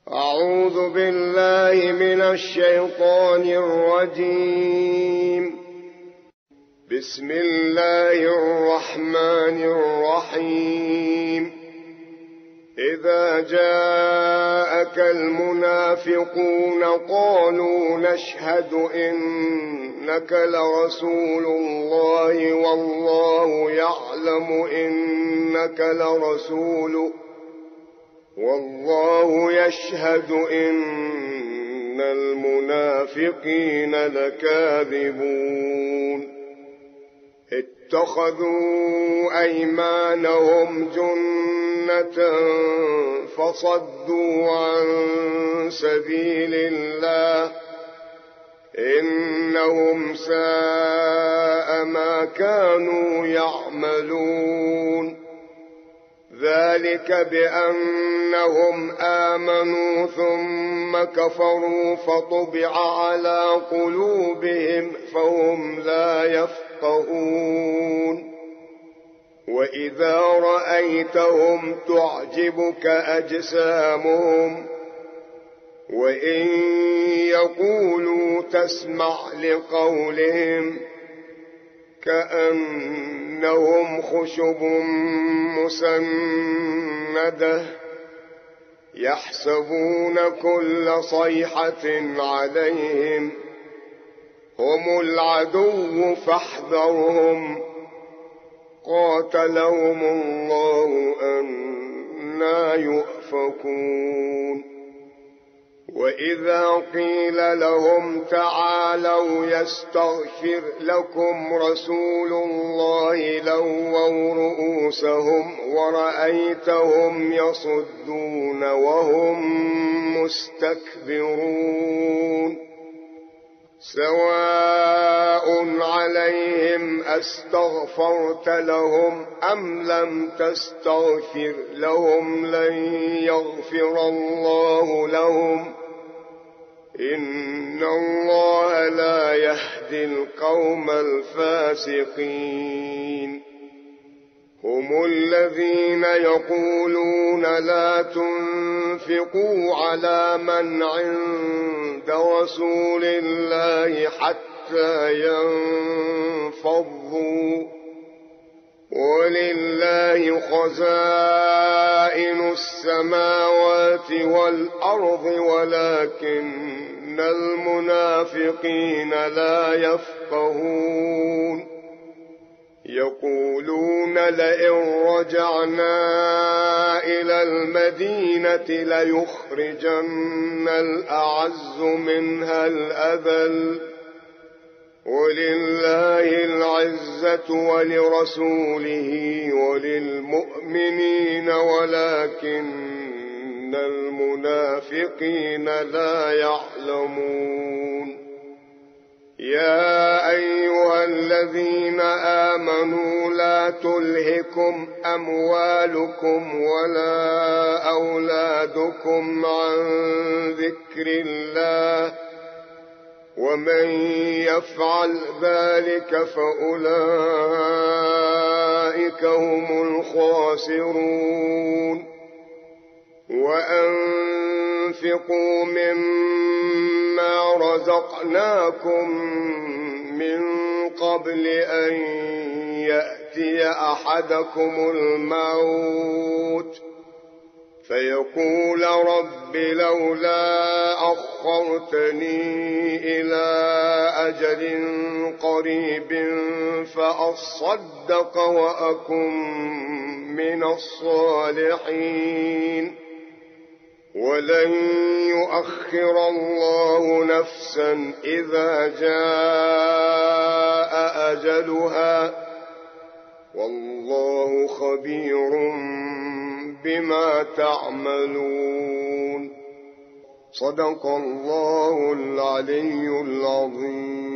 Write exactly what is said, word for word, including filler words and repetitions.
أعوذ بالله من الشيطان الرجيم. بسم الله الرحمن الرحيم. إذا جاءك المنافقون قالوا نشهد إنك لرسول الله والله يعلم إنك لرسوله والله يشهد إن المنافقين لكاذبون. اتخذوا أيمانهم جنة فصدوا عن سبيل الله إنهم ساء ما كانوا يعملون. ذلك بأنهم آمنوا ثم كفروا فطبع على قلوبهم فهم لا يفقهون. وإذا رأيتهم تعجبك أجسامهم وإن يقولوا تسمع لقولهم كأنهم خشب مسندة يحسبون كل صيحة عليهم هم العدو فاحذرهم قاتلهم الله أنى يؤفكون. وإذا قيل لهم تعالوا يستغفر لكم رسول الله لووا رؤوسهم ورأيتهم يصدون وهم مستكبرون. سواء عليهم أستغفرت لهم أم لم تستغفر لهم لن يغفر الله لهم إن الله لا يهدي القوم الفاسقين. هم الذين يقولون لا تنفقوا على من عند رسول الله حتى ينفضوا ولله خزائن السماوات والأرض ولكن المنافقين لا يفقهون. يقولون لئن رجعنا إلى المدينة ليخرجن الأعز منها الأذل ولله العزة ولرسوله وللمؤمنين ولكن المنافقين لا يعلمون. يا أيها الذين آمنوا لا تلهكم أموالكم ولا أولادكم عن ذكر الله ومن يفعل ذلك فأولئك هم الخاسرون. وأنفقوا مما رزقناكم من قبل أن يأتي أحدكم الموت فيقول رب لولا أخرتني إلى أجل قريب فأصدق وأكن من الصالحين ولن يؤخر الله نفسا إذا جاء أجلها والله خبير بما تعملون. صدق الله العلي العظيم.